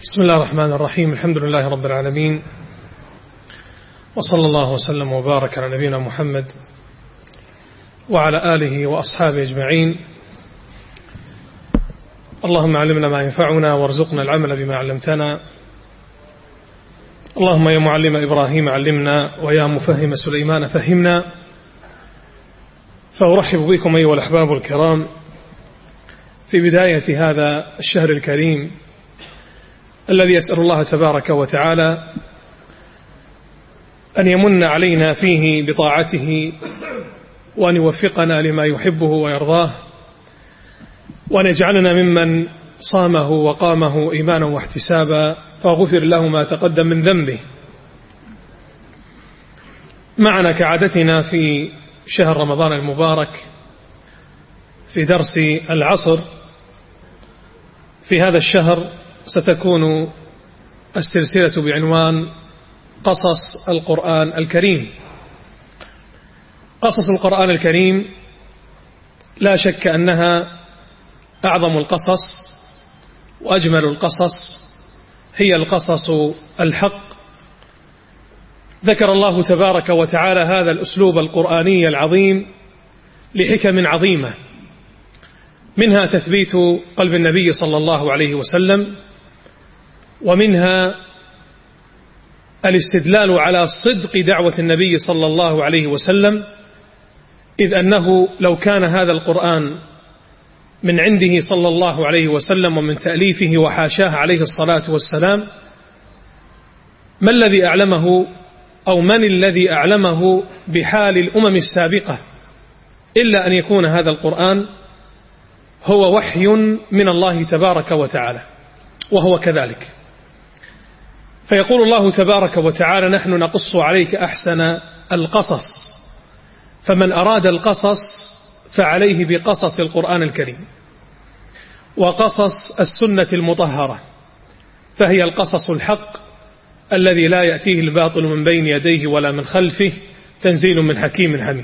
بسم الله الرحمن الرحيم. الحمد لله رب العالمين، وصلى الله وسلم وبارك على نبينا محمد وعلى آله وأصحابه أجمعين. اللهم علمنا ما ينفعنا وارزقنا العمل بما علمتنا. اللهم يا معلم إبراهيم علمنا، ويا مفهم سليمان فهمنا. فأرحب بكم أيها الأحباب الكرام في بداية هذا الشهر الكريم الذي أسأل الله تبارك وتعالى أن يمن علينا فيه بطاعته، وأن يوفقنا لما يحبه ويرضاه، وأن يجعلنا ممن صامه وقامه إيمانا واحتسابا فغفر له ما تقدم من ذنبه. معنا كعادتنا في شهر رمضان المبارك في درس العصر. في هذا الشهر ستكون السلسلة بعنوان قصص القرآن الكريم. قصص القرآن الكريم لا شك أنها أعظم القصص وأجمل القصص، هي القصص الحق. ذكر الله تبارك وتعالى هذا الأسلوب القرآني العظيم لحكم عظيمة، منها تثبيت قلب النبي صلى الله عليه وسلم، ومنها الاستدلال على صدق دعوة النبي صلى الله عليه وسلم، إذ أنه لو كان هذا القرآن من عنده صلى الله عليه وسلم ومن تأليفه وحاشاه عليه الصلاة والسلام، ما الذي أعلمه أو من الذي أعلمه بحال الأمم السابقة إلا أن يكون هذا القرآن هو وحي من الله تبارك وتعالى، وهو كذلك. فيقول الله تبارك وتعالى: نحن نقص عليك أحسن القصص، فمن أراد القصص فعليه بقصص القرآن الكريم وقصص السنة المطهرة، فهي القصص الحق الذي لا يأتيه الباطل من بين يديه ولا من خلفه، تنزيل من حكيم حميد.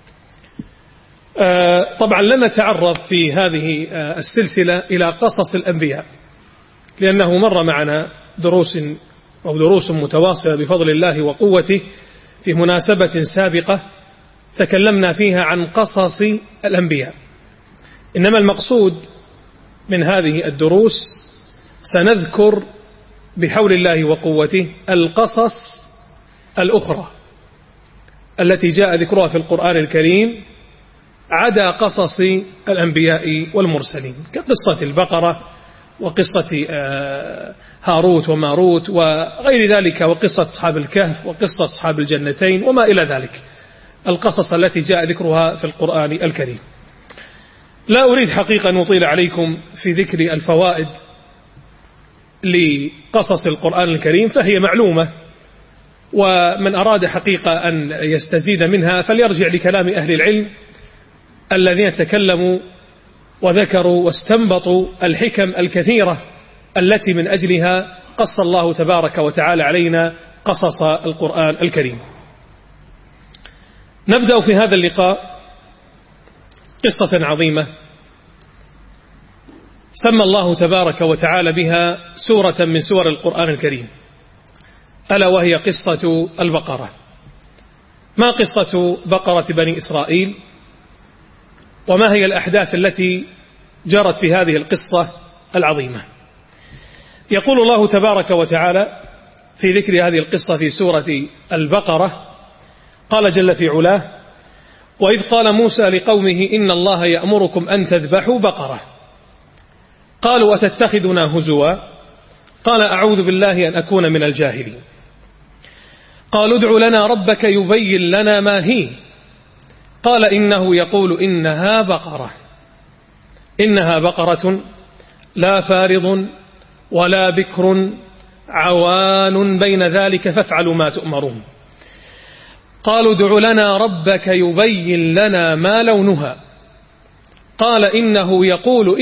طبعا لن نتعرض في هذه السلسلة إلى قصص الأنبياء، لأنه مر معنا دروس متواصلة بفضل الله وقوته في مناسبة سابقة تكلمنا فيها عن قصص الأنبياء. إنما المقصود من هذه الدروس سنذكر بحول الله وقوته القصص الأخرى التي جاء ذكرها في القرآن الكريم عدا قصص الأنبياء والمرسلين، كقصة البقرة وقصة هاروت وماروت وغير ذلك، وقصة أصحاب الكهف وقصة أصحاب الجنتين وما إلى ذلك، القصص التي جاء ذكرها في القرآن الكريم. لا أريد حقيقة أن أطيل عليكم في ذكر الفوائد لقصص القرآن الكريم، فهي معلومة، ومن أراد حقيقة أن يستزيد منها فليرجع لكلام أهل العلم الذين تكلموا وذكروا واستنبطوا الحكم الكثيرة التي من أجلها قص الله تبارك وتعالى علينا قصص القرآن الكريم. نبدأ في هذا اللقاء قصة عظيمة سمى الله تبارك وتعالى بها سورة من سور القرآن الكريم، ألا وهي قصة البقرة. ما قصة بقرة بني إسرائيل؟ وما هي الأحداث التي جرت في هذه القصة العظيمة؟ يقول الله تبارك وتعالى في ذكر هذه القصة في سورة البقرة، قال جل في علاه: وإذ قال موسى لقومه إن الله يأمركم أن تذبحوا بقرة، قالوا أتتخذنا هزوا، قال أعوذ بالله أن أكون من الجاهلين. قالوا ادع لنا ربك يبين لنا ما هي، قال إنه يقول إنها بقرة لا فارض ولا بكر عوان بين ذلك فافعلوا ما تؤمرون. قالوا ادع لنا ربك يبين لنا ما لونها، قال إنه يقول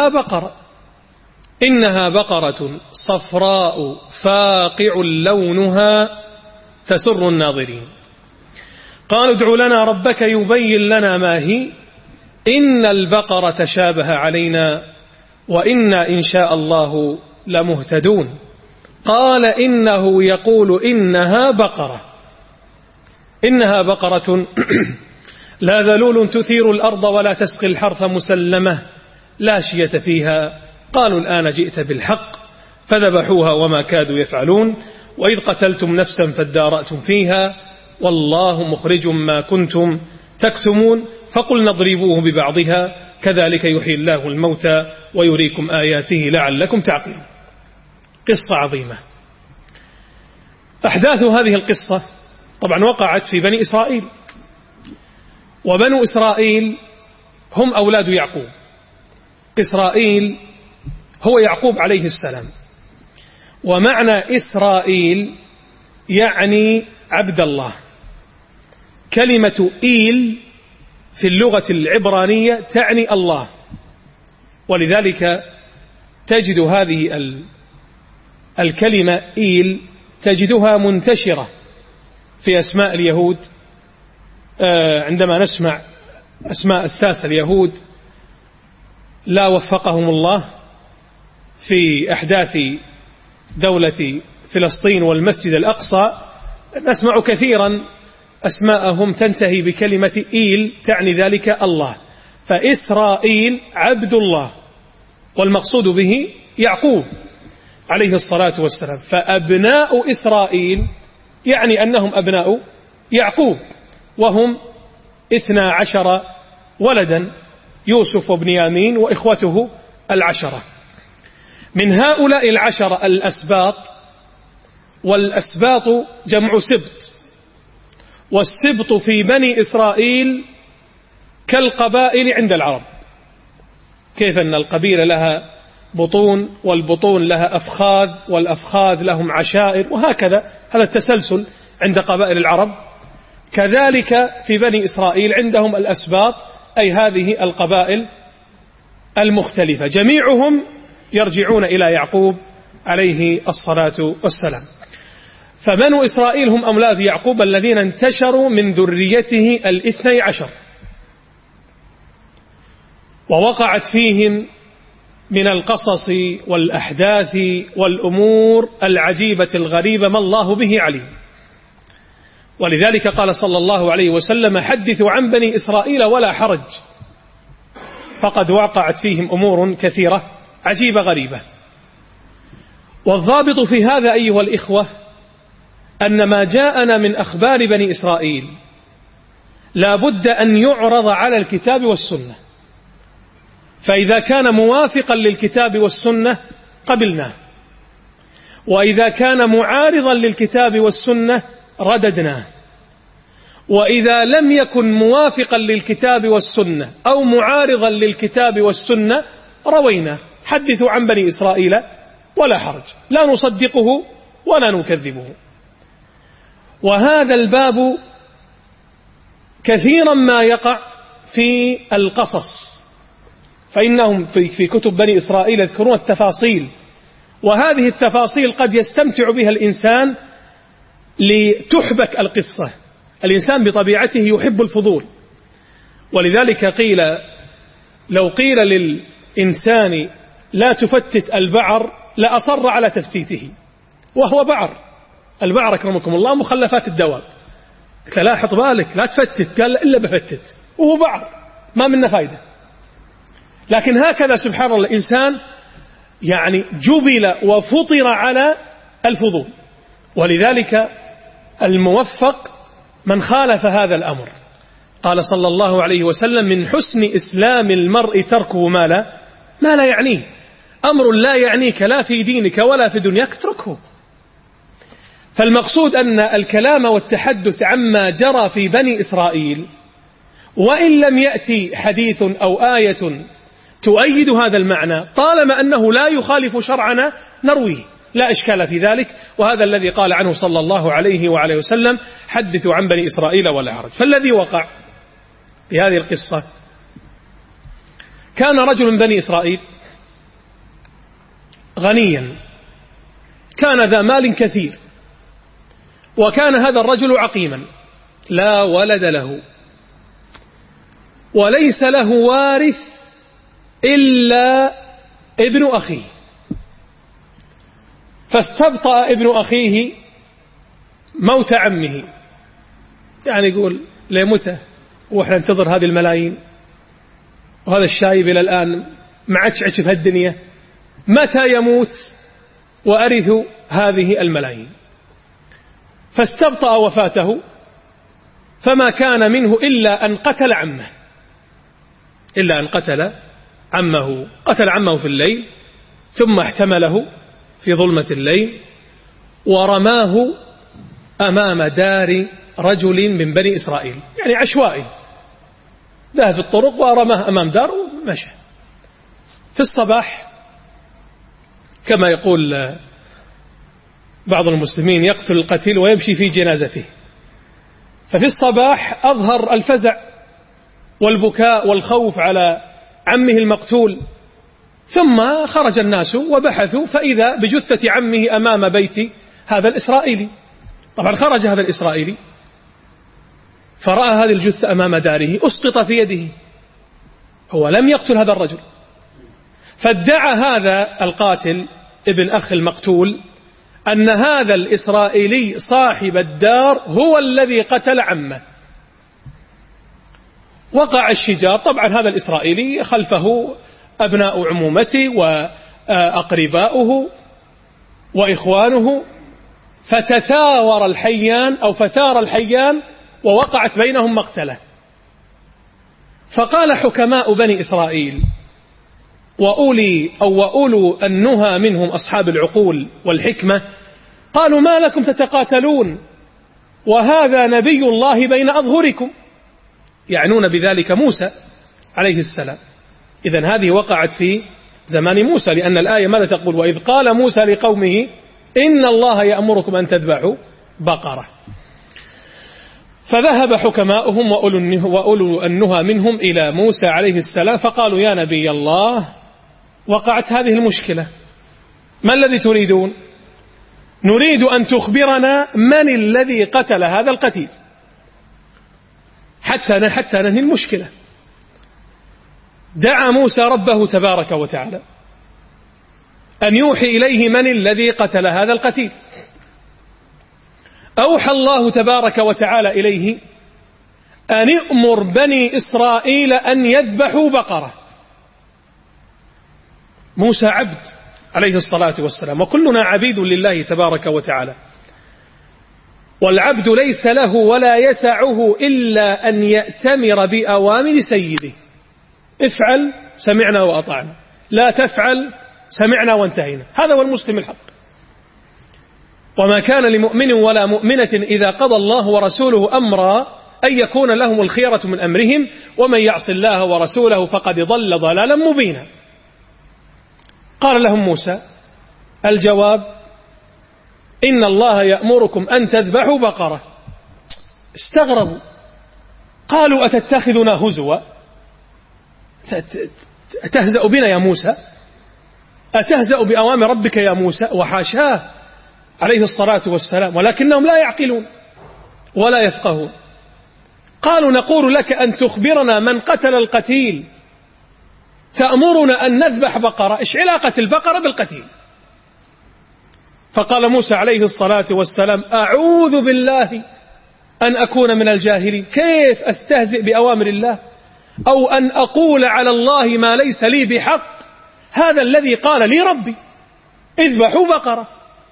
إنها بقرة صفراء فاقع لونها تسر الناظرين. قالوا ادع لنا ربك يبين لنا ما هي، إن البقرة تشابه علينا وإنا إن شاء الله لمهتدون. قال إنه يقول إنها بقرة لا ذلول تثير الأرض ولا تسقي الحرث مسلمة لا شية فيها. قالوا الآن جئت بالحق فذبحوها وما كادوا يفعلون وإذ قتلتم نفسا فادارأتم فيها والله مخرج ما كنتم تكتمون فقلنا اضربوه ببعضها كذلك يحيي الله الموتى ويريكم آياته لعلكم تعقلون. قصة عظيمة. أحداث هذه القصة طبعا وقعت في بني إسرائيل، وبنو إسرائيل هم أولاد يعقوب. إسرائيل هو يعقوب عليه السلام، ومعنى إسرائيل يعني عبد الله. كلمة إيل في اللغة العبرانية تعني الله، ولذلك تجد هذه الكلمة إيل تجدها منتشرة في أسماء اليهود. عندما نسمع أسماء الساسة اليهود لا وفقهم الله في أحداث دولة فلسطين والمسجد الأقصى، نسمع كثيرا أسماءهم تنتهي بكلمة إيل تعني ذلك الله. فإسرائيل عبد الله، والمقصود به يعقوب عليه الصلاة والسلام. فأبناء إسرائيل يعني أنهم أبناء يعقوب، وهم 12 ولدا، يوسف وبنيامين وإخوته 10. من هؤلاء 10 الأسباط، والأسباط جمع سبط، والسبط في بني إسرائيل كالقبائل عند العرب. كيف أن القبيلة لها بطون، والبطون لها أفخاذ، والأفخاذ لهم عشائر، وهكذا هذا التسلسل عند قبائل العرب. كذلك في بني إسرائيل عندهم الأسباط، أي هذه القبائل المختلفة، جميعهم يرجعون إلى يعقوب عليه الصلاة والسلام. فبنو إسرائيل هم أولاد يعقوب الذين انتشروا من ذريته 12، ووقعت فيهم من القصص والأحداث والأمور العجيبة الغريبة ما الله به عليم. ولذلك قال صلى الله عليه وسلم: حدثوا عن بني إسرائيل ولا حرج، فقد وقعت فيهم أمور كثيرة عجيبة غريبة. والضابط في هذا أيها الإخوة أن ما جاءنا من أخبار بني إسرائيل لا بد أن يعرض على الكتاب والسنة، فإذا كان موافقا للكتاب والسنة قبلناه، وإذا كان معارضا للكتاب والسنة رددناه، وإذا لم يكن موافقا للكتاب والسنة أو معارضا للكتاب والسنة رويناه. حدثوا عن بني إسرائيل ولا حرج، لا نصدقه ولا نكذبه. وهذا الباب كثيرا ما يقع في القصص، فإنهم في كتب بني إسرائيل يذكرون التفاصيل، وهذه التفاصيل قد يستمتع بها الإنسان لتحبك القصة. الإنسان بطبيعته يحب الفضول، ولذلك قيل لو قيل للإنسان لا تفتت البعر لأصر على تفتيته، وهو بعر. البعر أكرمكم الله مخلفات الدواب، لا حط بالك لا تفتت، قال إلا بفتت، وهو بعر ما منه فايدة. لكن هكذا سبحان الله الإنسان يعني جبل وفطر على الفضول، ولذلك الموفق من خالف هذا الأمر. قال صلى الله عليه وسلم: من حسن إسلام المرء تركه ما لا يعنيه. أمر لا يعنيك لا في دينك ولا في دنياك اتركه. فالمقصود أن الكلام والتحدث عما جرى في بني إسرائيل، وإن لم يأتي حديث أو آية تؤيد هذا المعنى، طالما أنه لا يخالف شرعنا نرويه، لا إشكال في ذلك. وهذا الذي قال عنه صلى الله عليه وعليه وسلم: حدثوا عن بني إسرائيل ولا حرج. فالذي وقع في هذه القصة: كان رجل من بني إسرائيل غنيا، كان ذا مال كثير، وكان هذا الرجل عقيما لا ولد له، وليس له وارث إلا ابن أخيه. فاستبطأ ابن أخيه موت عمه، يعني يقول لمتى وإحنا ننتظر هذه الملايين وهذا الشايب إلى الآن ما عادش عش في هالدنيا، متى يموت وأرث هذه الملايين؟ فاستبطأ وفاته، فما كان منه إلا أن قتل عمه، إلا أن قتل عمه في الليل، ثم احتمله في ظلمة الليل ورماه أمام دار رجل من بني إسرائيل، يعني عشوائي، ذهب في الطرق ورماه أمام دار ومشى. في الصباح كما يقول بعض المسلمين يقتل القتيل ويمشي في جنازته، ففي الصباح أظهر الفزع والبكاء والخوف على عمه المقتول، ثم خرج الناس وبحثوا فإذا بجثة عمه أمام بيت هذا الإسرائيلي. طبعا خرج هذا الإسرائيلي فرأى هذه الجثة أمام داره، أسقط في يده، هو لم يقتل هذا الرجل، فادعى هذا القاتل ابن أخ المقتول أن هذا الإسرائيلي صاحب الدار هو الذي قتل عمه. وقع الشجار، طبعا هذا الإسرائيلي خلفه أبناء عمومته وأقرباؤه وإخوانه، فتثار الحيان ووقعت بينهم مقتلة. فقال حكماء بني إسرائيل وأولو النهى منهم أصحاب العقول والحكمة قالوا: ما لكم تتقاتلون وهذا نبي الله بين أظهركم، يعنون بذلك موسى عليه السلام. إذن هذه وقعت في زمان موسى، لأن الآية ماذا تقول؟ وإذ قال موسى لقومه إن الله يأمركم أن تذبحوا بقرة. فذهب حكماؤهم وأولو النهى منهم إلى موسى عليه السلام فقالوا: يا نبي الله، وقعت هذه المشكلة، ما الذي تريدون؟ نريد أن تخبرنا من الذي قتل هذا القتيل حتى ننهي المشكلة. دعا موسى ربه تبارك وتعالى أن يوحي إليه من الذي قتل هذا القتيل. أوحى الله تبارك وتعالى إليه أن يأمر بني إسرائيل أن يذبحوا بقرة. موسى عبد عليه الصلاة والسلام، وكلنا عبيد لله تبارك وتعالى، والعبد ليس له ولا يسعه إلا أن يأتمر بأوامر سيده. افعل سمعنا وأطعنا، لا تفعل سمعنا وانتهينا، هذا هو المسلم الحق. وما كان لمؤمن ولا مؤمنة إذا قضى الله ورسوله أمرا أن يكون لهم الخيرة من أمرهم ومن يعص الله ورسوله فقد ضل ضلالا مبينا. قال لهم موسى الجواب: إن الله يأمركم أن تذبحوا بقرة. استغربوا، قالوا: أتتخذنا هزوا؟ أتهزأ بنا يا موسى؟ أتهزأ بأوامر ربك يا موسى؟ وحاشاه عليه الصلاة والسلام، ولكنهم لا يعقلون ولا يفقهون. قالوا: نقول لك أن تخبرنا من قتل القتيل، تأمرنا أن نذبح بقرة، إيش علاقة البقرة بالقتيل؟ فقال موسى عليه الصلاة والسلام: أعوذ بالله أن أكون من الجاهلين، كيف أستهزئ بأوامر الله أو أن أقول على الله ما ليس لي بحق؟ هذا الذي قال لي ربي: اذبحوا بقرة.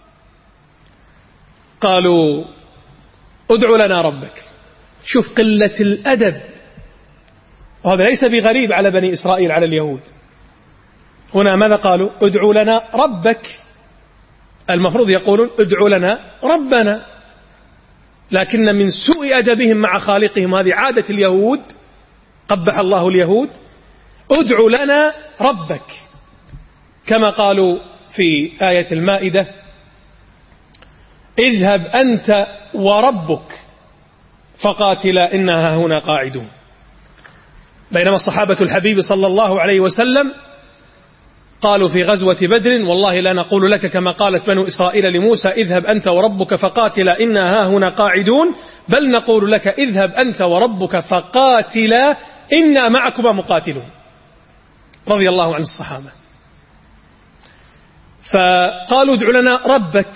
قالوا: ادع لنا ربك. شوف قلة الأدب، وهذا ليس بغريب على بني إسرائيل على اليهود. هنا ماذا قالوا؟ ادع لنا ربك، المفروض يقولون ادع لنا ربنا، لكن من سوء أدبهم مع خالقهم، هذه عادة اليهود، قبح الله اليهود، ادع لنا ربك، كما قالوا في آية المائدة: اذهب أنت وربك فقاتلا إنها هنا قاعدون. بينما الصحابة الحبيب صلى الله عليه وسلم قالوا في غزوة بدر: والله لا نقول لك كما قالت بنو إسرائيل لموسى اذهب أنت وربك فقاتلا إنها هنا قاعدون، بل نقول لك اذهب أنت وربك فقاتلا إنا معكما مقاتلون. رضي الله عن الصحابة. فقالوا ادع لنا ربك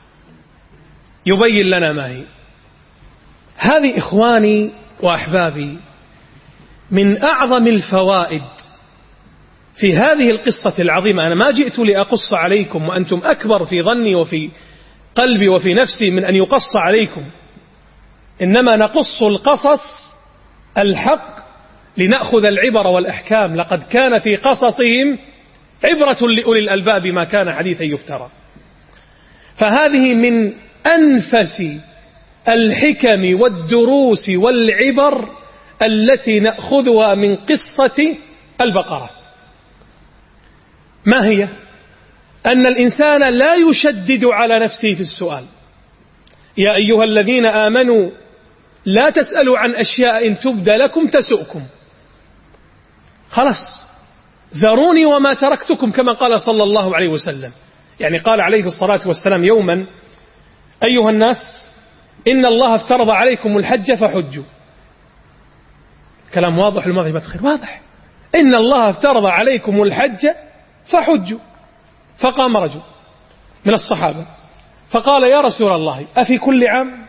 يبين لنا ما هي. هذه إخواني وأحبابي من أعظم الفوائد في هذه القصة العظيمة. أنا ما جئت لأقص عليكم وأنتم أكبر في ظني وفي قلبي وفي نفسي من أن يقص عليكم، إنما نقص القصص الحق لنأخذ العبر والأحكام. لقد كان في قصصهم عبرة لأولي الألباب ما كان حديثا يفترى. فهذه من أنفس الحكم والدروس والعبر التي نأخذها من قصة البقرة. ما هي؟ أن الإنسان لا يشدد على نفسه في السؤال. يا أيها الذين آمنوا لا تسألوا عن أشياء إن تبدى لكم تسؤكم. خلاص، ذروني وما تركتكم، كما قال صلى الله عليه وسلم. يعني قال عليه الصلاة والسلام يوما: أيها الناس إن الله افترض عليكم الحج فحجوا. كلام واضح الماضي بخير، واضح. إن الله افترض عليكم الحج فحجوا. فقام رجل من الصحابة فقال: يا رسول الله أفي كل عام؟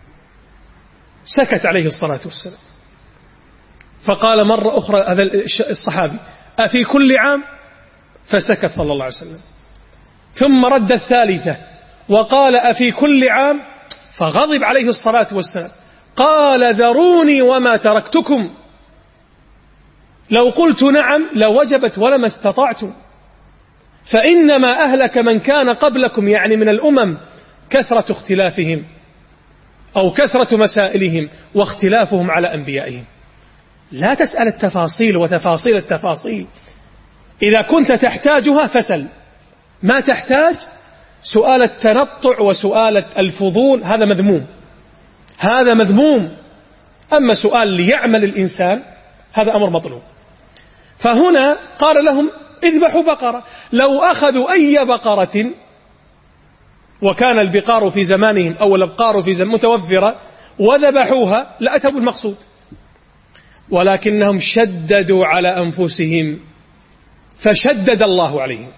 سكت عليه الصلاة والسلام. فقال مرة أخرى هذا الصحابي: أفي كل عام؟ فسكت صلى الله عليه وسلم. ثم رد الثالثة وقال: أفي كل عام؟ فغضب عليه الصلاة والسلام. قال: ذروني وما تركتكم، لو قلت نعم لوجبت ولما استطعتم، فإنما أهلك من كان قبلكم، يعني من الأمم، كثرة اختلافهم أو كثرة مسائلهم واختلافهم على أنبيائهم. لا تسأل التفاصيل وتفاصيل التفاصيل، إذا كنت تحتاجها فسل. ما تحتاج سؤال التنطع وسؤال الفضول، هذا مذموم، هذا مذموم. أما سؤال ليعمل الإنسان هذا أمر مطلوب. فهنا قال لهم: اذبحوا بقرة. لو أخذوا أي بقرة، وكان البقار في زمانهم أو الأبقار في زمان متوفرة، وذبحوها لأتوا بالمقصود، ولكنهم شددوا على أنفسهم فشدد الله عليهم.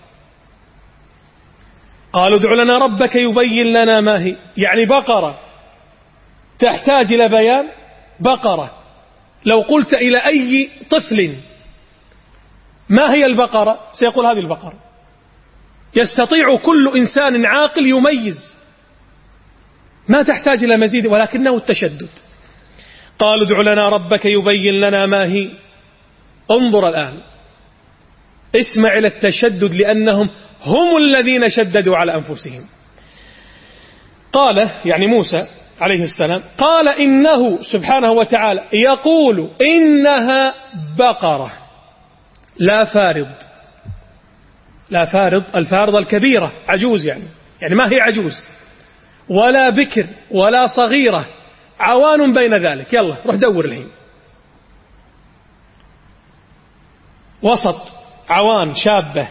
قالوا: ادع لنا ربك يبين لنا ما هي. يعني بقرة تحتاج إلى بيان. بقرة لو قلت إلى أي طفل ما هي البقرة سيقول هذه البقرة. يستطيع كل إنسان عاقل يميز، ما تحتاج إلى مزيد، ولكنه التشدد. قالوا: ادع لنا ربك يبين لنا ما هي. انظر الآن، اسمع إلى التشدد، لأنهم هم الذين شددوا على أنفسهم. قال يعني موسى عليه السلام قال: إنه سبحانه وتعالى يقول إنها بقرة لا فارض. لا فارض، الفارض الكبيرة، عجوز، يعني ما هي عجوز ولا بكر ولا صغيرة، عوان بين ذلك. يلا روح دور الحين. وسط، عوان، شابة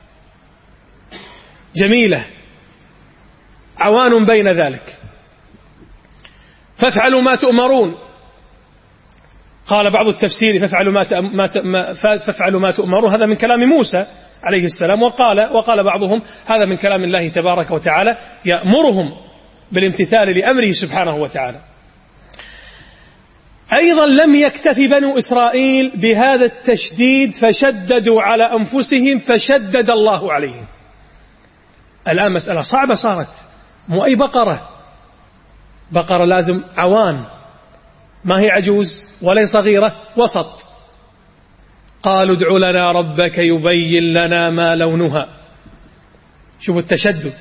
جميلة، عوان بين ذلك. فافعلوا ما تؤمرون. قال بعض التفسير: فافعلوا ما تؤمرون، هذا من كلام موسى عليه السلام. وقال بعضهم: هذا من كلام الله تبارك وتعالى يأمرهم بالامتثال لأمره سبحانه وتعالى. أيضا لم يكتف بنو إسرائيل بهذا التشديد فشددوا على أنفسهم فشدد الله عليهم. الآن مسألة صعبة صارت، مو أي بقرة. بقرة لازم عوان، ما هي عجوز ولا صغيرة، وسط. قالوا: ادع لنا ربك يبين لنا ما لونها. شوفوا التشدد.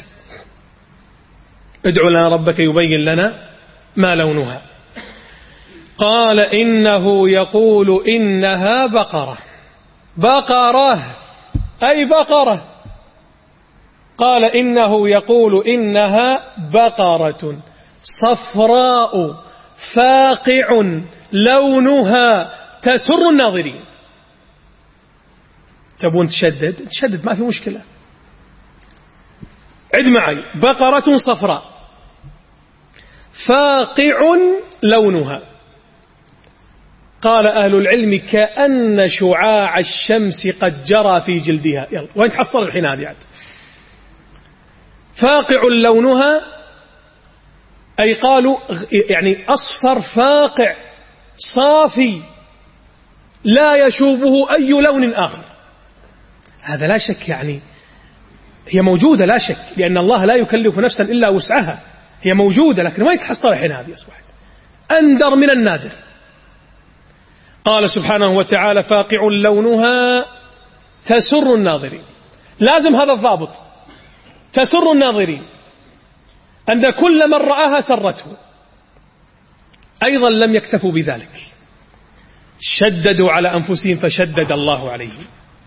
ادع لنا ربك يبين لنا ما لونها. قال: إنه يقول إنها بقرة. بقرة أي بقرة. قال: إنه يقول إنها بقرة صفراء فاقع لونها تسر الناظرين. تبون تشدد ما في مشكلة. عد معي: بقرة صفراء فاقع لونها. قال أهل العلم: كأن شعاع الشمس قد جرى في جلدها. يلا وين تحصل الحين هذه؟ فاقع لونها أي قالوا يعني أصفر فاقع صافي لا يشوبه أي لون آخر. هذا لا شك يعني هي موجودة لا شك، لأن الله لا يكلف نفسا إلا وسعها، هي موجودة لكن ما يتحصل الحين، هذه أصبحت أندر من النادر. قال سبحانه وتعالى فاقع لونها تسر الناظرين، لازم هذا الضابط، تسر الناظرين أن كل من رآها سرته. أيضا لم يكتفوا بذلك، شددوا على أنفسهم فشدد الله عليهم.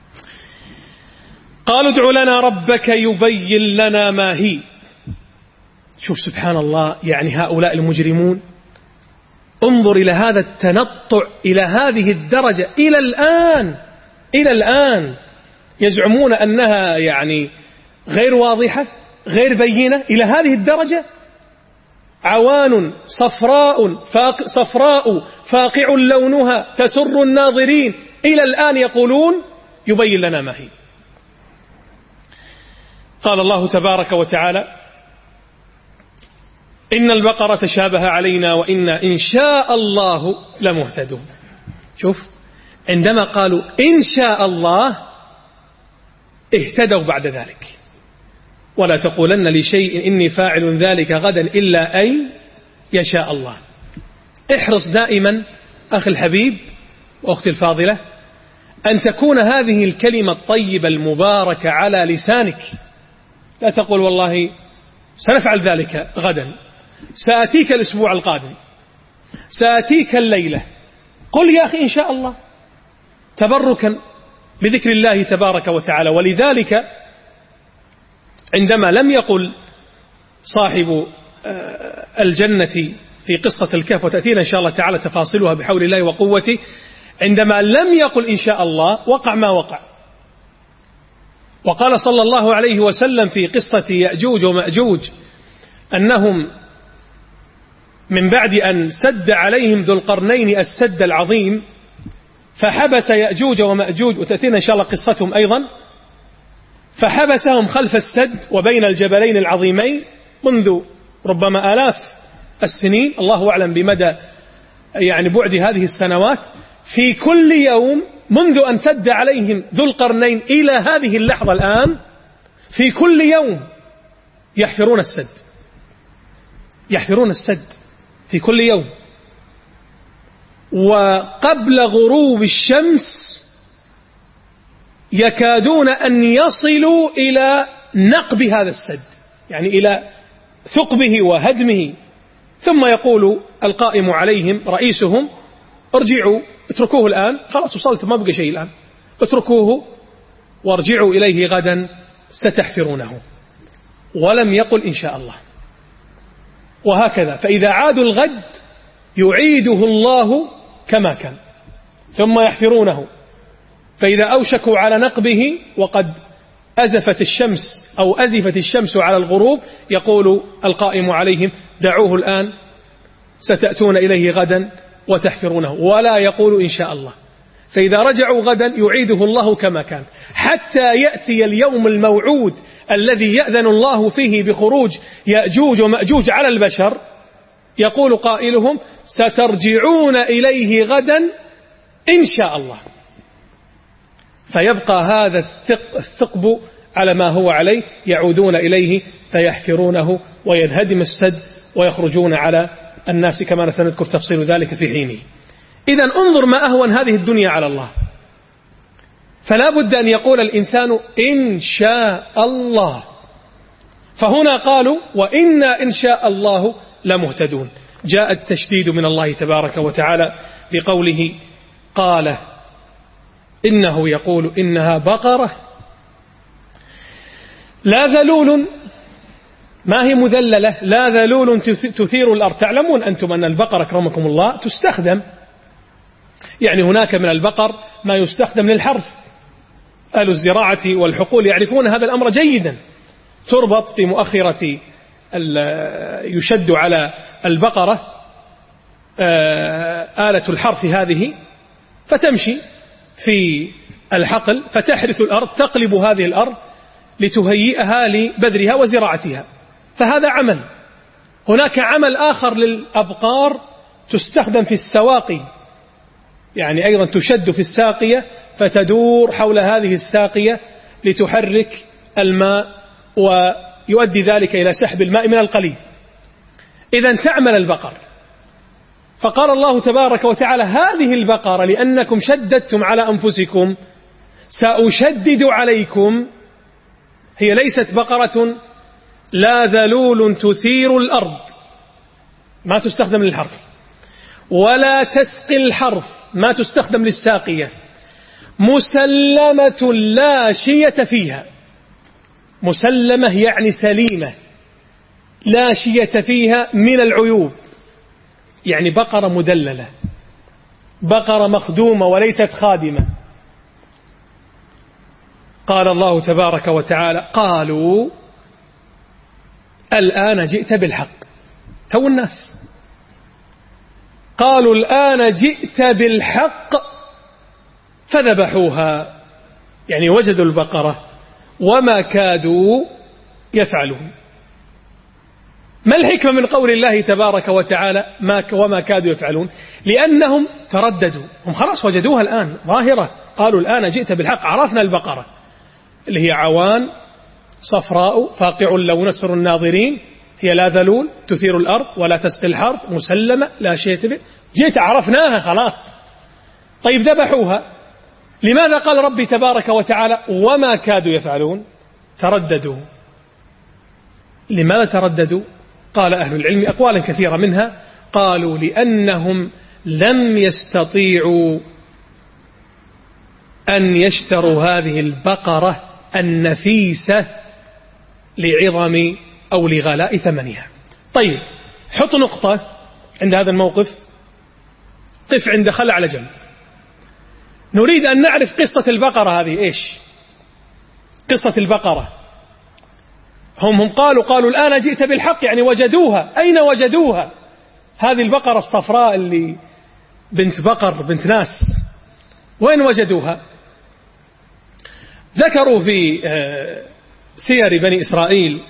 قالوا ادع لنا ربك يبين لنا ما هي. شوف سبحان الله، يعني هؤلاء المجرمون انظر إلى هذا التنطع إلى هذه الدرجة، إلى الآن يزعمون أنها يعني غير واضحة غير بينة إلى هذه الدرجة. عوان صفراء فاقع لونها تسر الناظرين، إلى الآن يقولون يبين لنا ما هي. قال الله تبارك وتعالى إن البقرة تشابه علينا وإنا إن شاء الله لمهتدون. شوف، عندما قالوا إن شاء الله اهتدوا بعد ذلك. ولا تقولن لشيء إني فاعل ذلك غدا إلا أن يشاء الله. احرص دائما أخي الحبيب وأختي الفاضلة أن تكون هذه الكلمة الطيبة المباركة على لسانك. لا تقول والله سنفعل ذلك غدا، سأتيك الأسبوع القادم، سأتيك الليلة. قل يا أخي إن شاء الله تبركا بذكر الله تبارك وتعالى. ولذلك عندما لم يقل صاحب الجنة في قصة الكهف، وتأتينا إن شاء الله تعالى تفاصيلها بحول الله وقوته، عندما لم يقل إن شاء الله وقع ما وقع. وقال صلى الله عليه وسلم في قصة يأجوج ومأجوج أنهم من بعد أن سد عليهم ذو القرنين السد العظيم فحبس يأجوج ومأجوج، وتأتينا إن شاء الله قصتهم أيضا، فحبسهم خلف السد وبين الجبلين العظيمين منذ ربما آلاف السنين، الله أعلم بمدى يعني بعد هذه السنوات. في كل يوم منذ أن سد عليهم ذو القرنين إلى هذه اللحظة الآن، في كل يوم يحفرون السد في كل يوم. وقبل غروب الشمس يكادون أن يصلوا إلى نقب هذا السد، يعني إلى ثقبه وهدمه. ثم يقول القائم عليهم رئيسهم ارجعوا اتركوه الآن، خلاص وصلت ما بقى شيء الآن، اتركوه وارجعوا إليه غدا ستحفرونه. ولم يقل إن شاء الله. وهكذا فإذا عادوا الغد يعيده الله كما كان ثم يحفرونه. فإذا أوشكوا على نقبه وقد أزفت الشمس على الغروب يقول القائم عليهم دعوه الآن ستأتون إليه غدا وتحفرونه، ولا يقول إن شاء الله. فإذا رجعوا غدا يعيده الله كما كان حتى يأتي اليوم الموعود الذي يأذن الله فيه بخروج يأجوج ومأجوج على البشر. يقول قائلهم سترجعون إليه غدا إن شاء الله. فيبقى هذا الثقب على ما هو عليه، يعودون إليه فيحفرونه وينهدم السد ويخرجون على الناس كما سنذكر تفصيل ذلك في حينه. إذن انظر ما أهون هذه الدنيا على الله. فلا بد أن يقول الإنسان إن شاء الله. فهنا قالوا وإنا إن شاء الله لمهتدون. جاء التشديد من الله تبارك وتعالى بقوله قال إنه يقول إنها بقرة لا ذلول، ما هي مذللة، لا ذلول تثير الأرض. تعلمون أنتم أن البقرة أكرمكم الله تستخدم، يعني هناك من البقر ما يستخدم للحرث. أهل الزراعة والحقول يعرفون هذا الأمر جيدا. تربط في مؤخرة يشد على البقرة آلة الحرث هذه، فتمشي في الحقل فتحرث الأرض، تقلب هذه الأرض لتهيئها لبذرها وزراعتها، فهذا عمل. هناك عمل آخر للأبقار تستخدم في السواقي، يعني أيضا تشد في الساقية فتدور حول هذه الساقية لتحرك الماء ويؤدي ذلك إلى سحب الماء من القليل. إذن تعمل البقر. فقال الله تبارك وتعالى: هذه البقرة لأنكم شددتم على أنفسكم سأشدد عليكم. هي ليست بقرة لا ذلول تثير الأرض، ما تستخدم للحرث، ولا تسقي الحرث، ما تستخدم للساقية، مسلمة لا شية فيها. مسلمة يعني سليمة، لا شية فيها من العيوب، يعني بقرة مدللة، بقرة مخدومة وليست خادمة. قال الله تبارك وتعالى: قالوا الآن جئت بالحق. تو الناس قالوا الآن جئت بالحق فذبحوها، يعني وجدوا البقرة وما كادوا يفعلون. ما الحكمة من قول الله تبارك وتعالى وما كادوا يفعلون؟ لأنهم ترددوا، هم خلاص وجدوها الآن ظاهرة، قالوا الآن جئت بالحق، عرفنا البقرة اللي هي عوان صفراء فاقع اللون تسر الناظرين، هي لا ذلول تثير الأرض ولا تسقي الحرث، مسلمة لا شيء به، جئت عرفناها خلاص. طيب ذبحوها، لماذا قال ربي تبارك وتعالى وما كادوا يفعلون؟ ترددوا. لماذا ترددوا؟ قال أهل العلم أقوالا كثيرة، منها قالوا لأنهم لم يستطيعوا أن يشتروا هذه البقرة النفيسة لعظم أو لغلاء ثمنها. طيب حط نقطة عند هذا الموقف، قف عند خل على جنب. نريد أن نعرف قصة البقرة هذه إيش؟ قصة البقرة هم قالوا الآن جئت بالحق، يعني وجدوها. أين وجدوها؟ هذه البقرة الصفراء اللي بنت بقر بنت ناس، وين وجدوها؟ ذكروا في سير بني إسرائيل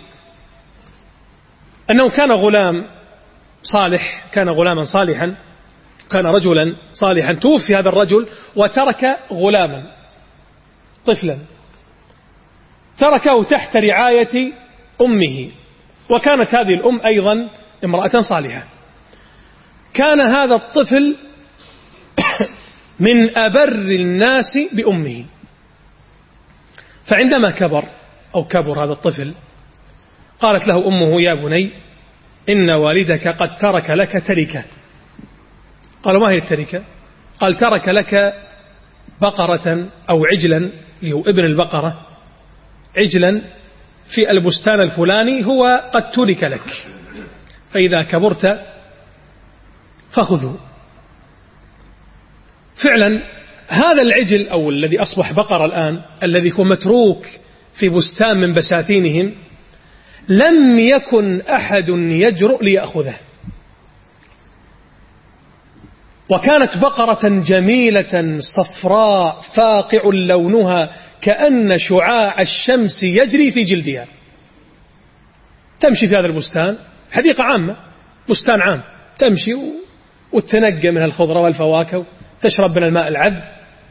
أنه كان غلام صالح، كان غلاما صالحا، كان رجلا صالحا، توفي هذا الرجل وترك غلاما طفلا، تركه تحت رعاية أمه، وكانت هذه الأم أيضا امرأة صالحة. كان هذا الطفل من أبر الناس بأمه، فعندما كبر هذا الطفل قالت له أمه: يا بني إن والدك قد ترك لك تركة. قال: ما هي التركة؟ قال: ترك لك بقرة أو عجلا، اللي هو ابن البقرة، عجلا في البستان الفلاني هو قد ترك لك، فإذا كبرت فخذه. فعلا هذا العجل أو الذي أصبح بقرة الآن، الذي هو متروك في بستان من بساتينهم، لم يكن أحد يجرؤ ليأخذه. وكانت بقرة جميلة صفراء فاقع لونها كأن شعاع الشمس يجري في جلدها، تمشي في هذا البستان، حديقة عامة، بستان عام، تمشي وتنقى من الخضرة والفواكه، تشرب من الماء العذب،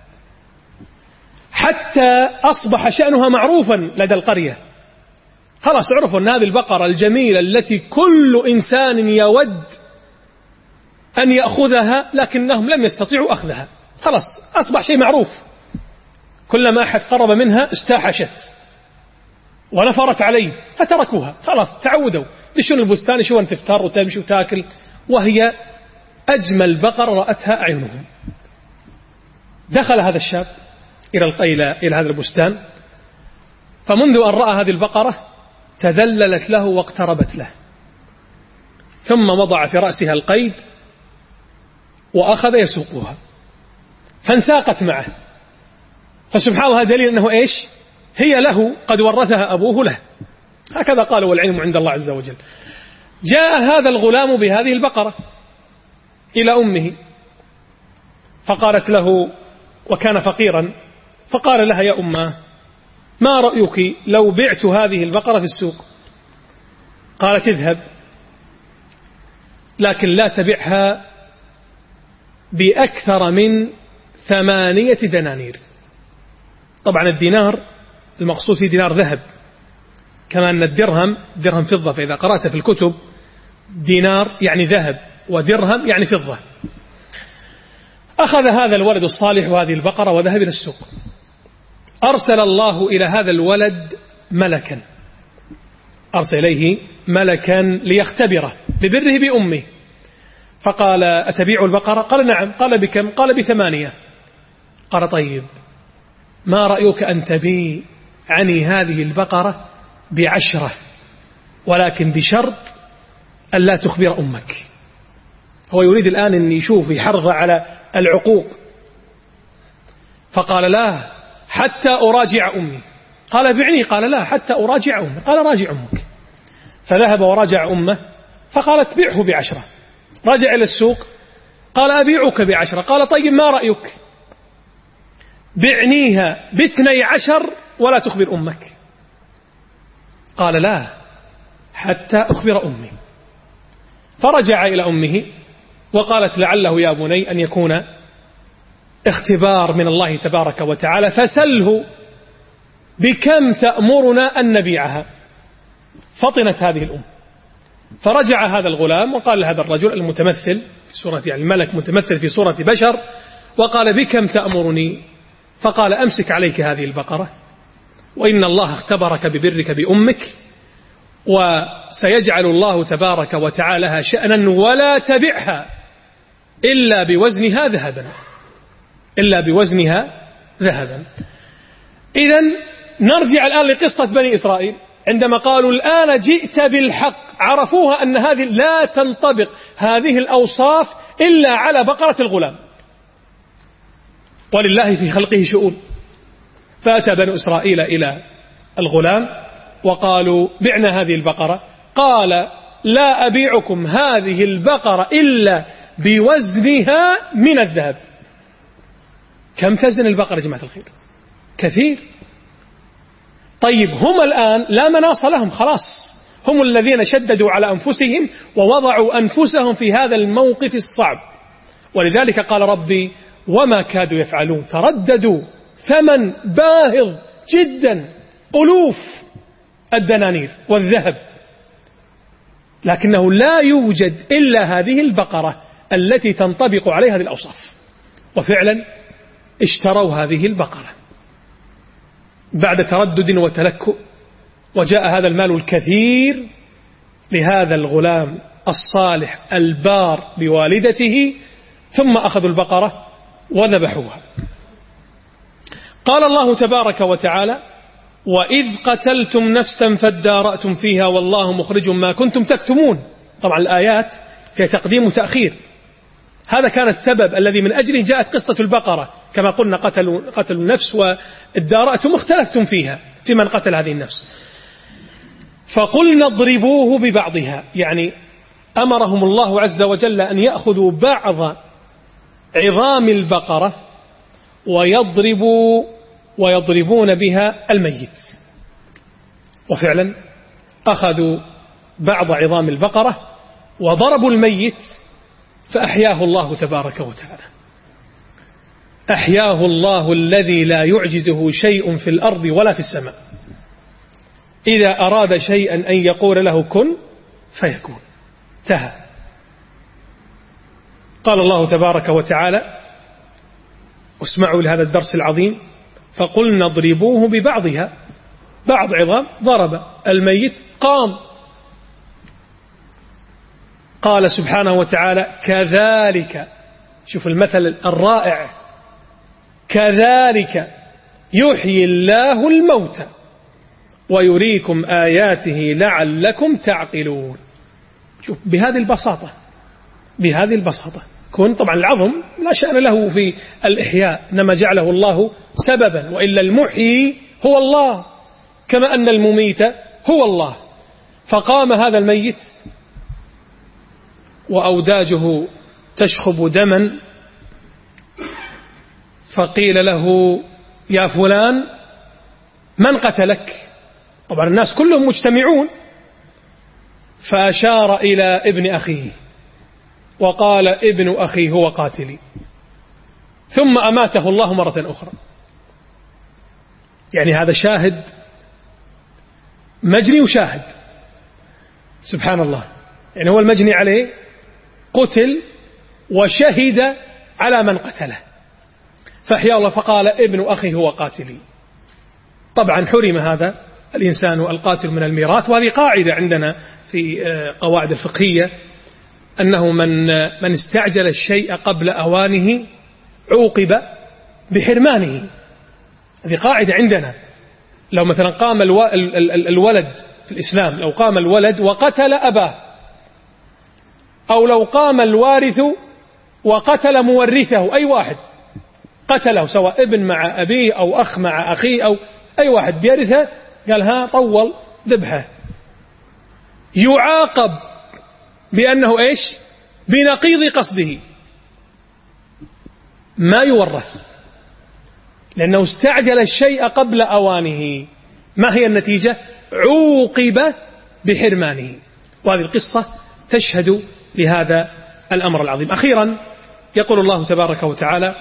حتى أصبح شأنها معروفا لدى القرية. خلاص عرفوا أن هذه البقرة الجميلة التي كل إنسان يود أن يأخذها لكنهم لم يستطيعوا أخذها، خلاص أصبح شيء معروف، كلما أحد قرب منها استاحشت ونفرت عليه فتركوها، خلاص تعودوا، يشون البستان، يشون تفتر وتمشي وتاكل، وهي أجمل بقرة رأتها أعينهم. دخل هذا الشاب إلى هذا البستان، فمنذ أن رأى هذه البقرة تذللت له واقتربت له، ثم وضع في رأسها القيد وأخذ يسوقها، فانساقت معه. فسبحان الله دليل أنه إيش؟ هي له قد ورثها أبوه له، هكذا قال والعلم عند الله عز وجل. جاء هذا الغلام بهذه البقرة إلى أمه فقالت له، وكان فقيرا، فقال لها: يا أمه ما رأيك لو بعت هذه البقرة في السوق؟ قالت اذهب، لكن لا تبعها بأكثر من 8 دنانير. طبعا الدينار المقصود فيه دينار ذهب، كما أن الدرهم درهم فضة، فإذا قرأت في الكتب دينار يعني ذهب ودرهم يعني فضة. أخذ هذا الولد الصالح هذه البقرة وذهب إلى السوق. أرسل الله إلى هذا الولد ملكا، أرسل إليه ملكا ليختبره ببره بأمه، فقال أتبيع البقرة؟ قال نعم. قال بكم؟ قال ب8. قال طيب ما رأيك أن تبيع عني هذه البقرة ب10، ولكن بشرط أن لا تخبر أمك. هو يريد الآن أن يشوف يحرض على العقوق، فقال لا حتى أراجع أمي. قال بعني؟ قال لا حتى أراجع أمي. قال راجع أمك. فذهب وراجع أمه، فقالت بيعه ب10. رجع إلى السوق قال أبيعك ب10. قال طيب ما رأيك؟ بعنيها ب12 ولا تخبر أمك. قال لا حتى أخبر أمي. فرجع إلى أمه وقالت لعله يا بني أن يكون اختبار من الله تبارك وتعالى، فسله بكم تأمرنا أن نبيعها. فطنت هذه الأم، فرجع هذا الغلام وقال لهذا الرجل المتمثل في صورة، يعني الملك متمثل في صورة بشر، وقال بكم تأمرني؟ فقال أمسك عليك هذه البقرة، وإن الله اختبرك ببرك بأمك، وسيجعل الله تبارك وتعالى لها شأنا، ولا تبعها إلا بوزنها ذهبا، إلا بوزنها ذهبا. إذن نرجع الآن لقصة بني إسرائيل، عندما قالوا الآن جئت بالحق، عرفوها أن هذه لا تنطبق هذه الأوصاف إلا على بقرة الغلام، ولله في خلقه شؤون. فأتى بنو إسرائيل إلى الغلام وقالوا بعنا هذه البقرة. قال لا أبيعكم هذه البقرة إلا بوزنها من الذهب. كم تزن البقرة يا جماعة الخير؟ كثير. طيب هم الآن لا مناص لهم، خلاص هم الذين شددوا على أنفسهم ووضعوا أنفسهم في هذا الموقف الصعب، ولذلك قال ربي وما كادوا يفعلون. ترددوا ثمن باهظ جدا، ألوف الدنانير والذهب، لكنه لا يوجد إلا هذه البقرة التي تنطبق عليها هذه الأوصاف. وفعلا اشتروا هذه البقرة بعد تردد وتلكؤ، وجاء هذا المال الكثير لهذا الغلام الصالح البار بوالدته، ثم أخذوا البقرة وذبحوها. قال الله تبارك وتعالى وإذ قتلتم نفسا فادارأتم فيها والله مخرج ما كنتم تكتمون. طبعا الآيات فيها تقديم وتأخير، هذا كان السبب الذي من أجله جاءت قصة البقرة. كما قلنا قتلوا النفس وادارأتم اختلفتم فيها في من قتل هذه النفس. فقلنا اضربوه ببعضها، يعني أمرهم الله عز وجل أن يأخذوا بعض عظام البقرة ويضربون بها الميت. وفعلا أخذوا بعض عظام البقرة وضربوا الميت فأحياه الله تبارك وتعالى. أحياه الله الذي لا يعجزه شيء في الأرض ولا في السماء، إذا أراد شيئا أن يقول له كن فيكون. انتهى. قال الله تبارك وتعالى اسمعوا لهذا الدرس العظيم فقلنا اضربوه ببعضها، بعض عظام ضرب الميت قام. قال سبحانه وتعالى كذلك، شوف المثل الرائع، كذلك يحيي الله الموتى ويريكم آياته لعلكم تعقلون. شوف بهذه البساطة، بهذه البساطة. كون طبعا العظم لا شأن له في الإحياء، إنما جعله الله سببا، وإلا المحيي هو الله كما أن المميت هو الله. فقام هذا الميت وأوداجه تشخب دما، فقيل له يا فلان من قتلك؟ طبعا الناس كلهم مجتمعون، فأشار إلى ابن أخيه وقال ابن أخي هو قاتلي، ثم أماته الله مرة أخرى. يعني هذا شاهد مجني وشاهد، سبحان الله. يعني هو المجني عليه قتل وشهد على من قتله، فأحيا الله فقال ابن أخي هو قاتلي. طبعا حرم هذا الإنسان القاتل من الميراث، وهذه قاعدة عندنا في قواعد الفقهية، أنه من استعجل الشيء قبل أوانه عوقب بحرمانه. هذه قاعدة عندنا. لو مثلا قام الولد في الإسلام، لو قام الولد وقتل أباه، أو لو قام الوارث وقتل مورثه، أي واحد قتله سواء ابن مع أبيه أو أخ مع أخيه أو أي واحد بيرثه، قال ها طول ذبحه، يعاقب بأنه إيش؟ بنقيض قصده، ما يورث، لأنه استعجل الشيء قبل أوانه. ما هي النتيجة؟ عوقب بحرمانه. وهذه القصة تشهد لهذا الأمر العظيم. أخيرا يقول الله تبارك وتعالى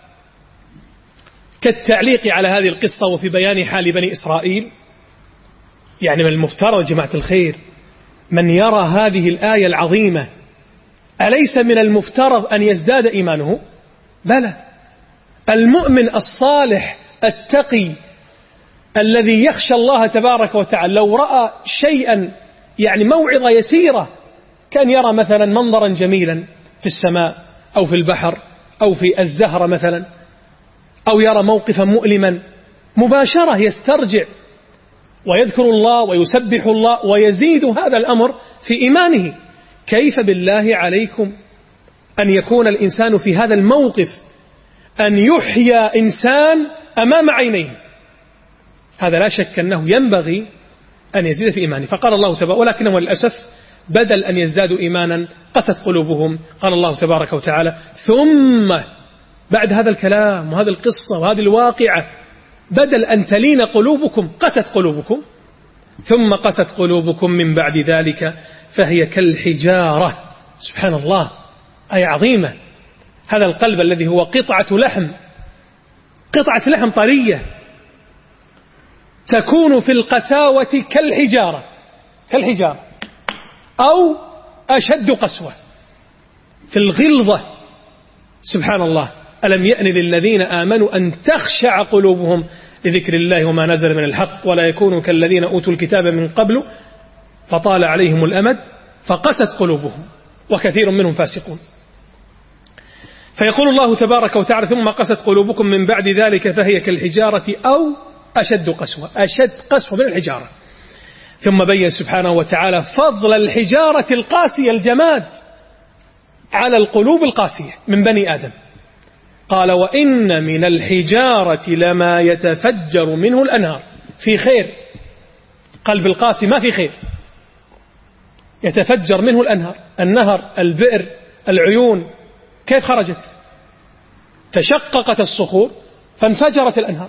كالتعليق على هذه القصة وفي بيان حال بني إسرائيل، يعني من المفترض جماعة الخير من يرى هذه الآية العظيمة أليس من المفترض أن يزداد إيمانه؟ بلى، المؤمن الصالح التقي الذي يخشى الله تبارك وتعالى لو رأى شيئا يعني موعظة يسيرة، كان يرى مثلا منظرا جميلا في السماء أو في البحر أو في الزهرة مثلا، أو يرى موقفا مؤلما، مباشرة يسترجع ويذكر الله ويسبح الله ويزيد هذا الأمر في إيمانه. كيف بالله عليكم أن يكون الإنسان في هذا الموقف، أن يحيى إنسان أمام عينيه؟ هذا لا شك أنه ينبغي أن يزيد في إيمانه. فقال الله تبارك، ولكنهم للأسف بدل أن يزدادوا إيمانا قست قلوبهم. قال الله تبارك وتعالى ثم بعد هذا الكلام وهذه القصة وهذه الواقعة، بدل أن تلين قلوبكم قست قلوبكم، ثم قست قلوبكم من بعد ذلك فهي كالحجارة. سبحان الله، آية عظيمة. هذا القلب الذي هو قطعة لحم طرية تكون في القساوة كالحجارة أو أشد قسوة في الغلظة. سبحان الله. ألم يأن للذين آمنوا أن تخشع قلوبهم لذكر الله وما نزل من الحق ولا يكونوا كالذين أوتوا الكتاب من قبل فطال عليهم الأمد فقست قلوبهم وكثير منهم فاسقون. فيقول الله تبارك وتعالى ثم قست قلوبكم من بعد ذلك فهي كالحجارة أو أشد قسوة من الحجارة. ثم بين سبحانه وتعالى فضل الحجارة القاسية الجماد على القلوب القاسية من بني آدم. قال وإن من الحجارة لما يتفجر منه الأنهار. في خير، قلب القاسي ما في خير، يتفجر منه النهر، البئر، العيون. كيف خرجت؟ تشققت الصخور فانفجرت الأنهار.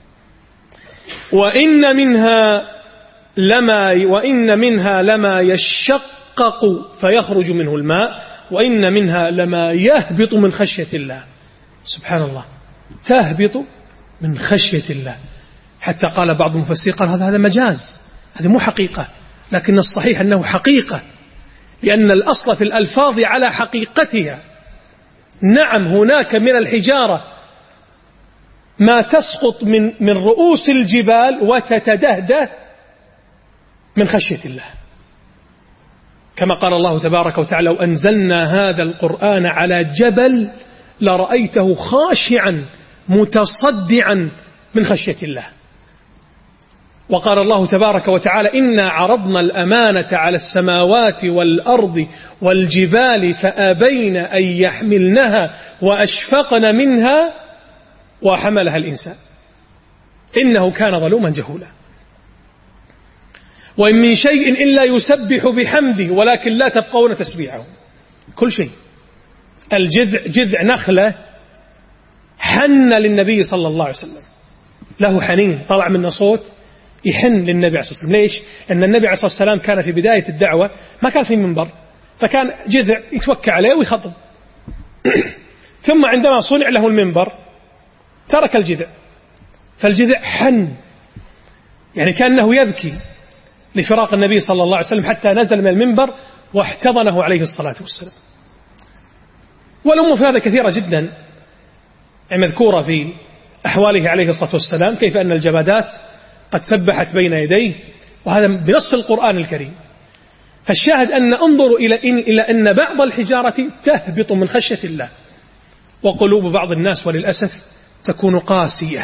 وإن منها لما يشقق فيخرج منه الماء وإن منها لما يهبط من خشية الله. سبحان الله، تهبط من خشية الله. حتى قال بعض المفسرين قال هذا مجاز، هذا مو حقيقة، لكن الصحيح أنه حقيقة، لأن الأصل في الألفاظ على حقيقتها. نعم، هناك من الحجارة ما تسقط من رؤوس الجبال وتتدهده من خشية الله، كما قال الله تبارك وتعالى لو أنزلنا هذا القرآن على جبل لرأيته خاشعا متصدعا من خشية الله. وقال الله تبارك وتعالى إنا عرضنا الأمانة على السماوات والأرض والجبال فأبين أن يحملنها وأشفقن منها وحملها الإنسان إنه كان ظلوما جهولا. وإن من شيء إلا يسبح بحمده ولكن لا تفقهون تسبيحه. كل شيء. جذع نخلة حن للنبي صلى الله عليه وسلم، له حنين، طلع منه صوت يحن للنبي عليه الصلاة والسلام. ليش؟ لأن النبي عليه الصلاة والسلام كان في بداية الدعوة ما كان في منبر، فكان جذع يتوكى عليه ويخطب. ثم عندما صنع له المنبر ترك الجذع، فالجذع حن، يعني كأنه يبكي لفراق النبي صلى الله عليه وسلم، حتى نزل من المنبر واحتضنه عليه الصلاة والسلام. والأمور في هذا كثيرة جدا مذكورة في أحواله عليه الصلاة والسلام، كيف أن الجمادات قد سبحت بين يديه، وهذا بنص القرآن الكريم. فالشاهد أن انظروا إلى أن بعض الحجارة تهبط من خشية الله، وقلوب بعض الناس وللأسف تكون قاسية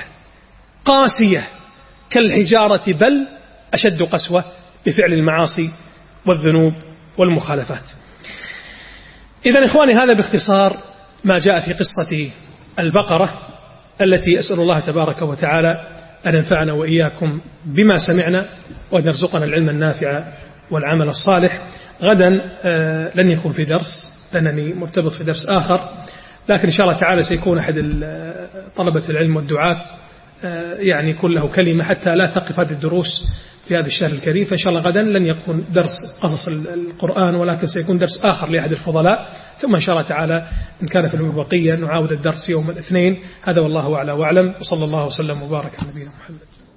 كالحجارة، بل أشد قسوة بفعل المعاصي والذنوب والمخالفات. إذن إخواني، هذا باختصار ما جاء في قصة البقرة، التي أسأل الله تبارك وتعالى أن ينفعنا وإياكم بما سمعنا، وأن يرزقنا العلم النافع والعمل الصالح. غدا لن يكون في درس لأنني مرتبط في درس آخر، لكن إن شاء الله تعالى سيكون أحد طلبة العلم والدعاة يعني يكون له كلمة حتى لا تقف هذه الدروس في هذا الشهر الكريم. فإن شاء الله غدا لن يكون درس قصص القرآن، ولكن سيكون درس آخر لأحد الفضلاء. ثم إن شاء الله تعالى إن كان في الأمور بقية نعاود الدرس يوم الاثنين. هذا والله أعلى وأعلم، وصلى الله وسلم وبارك على نبينا محمد.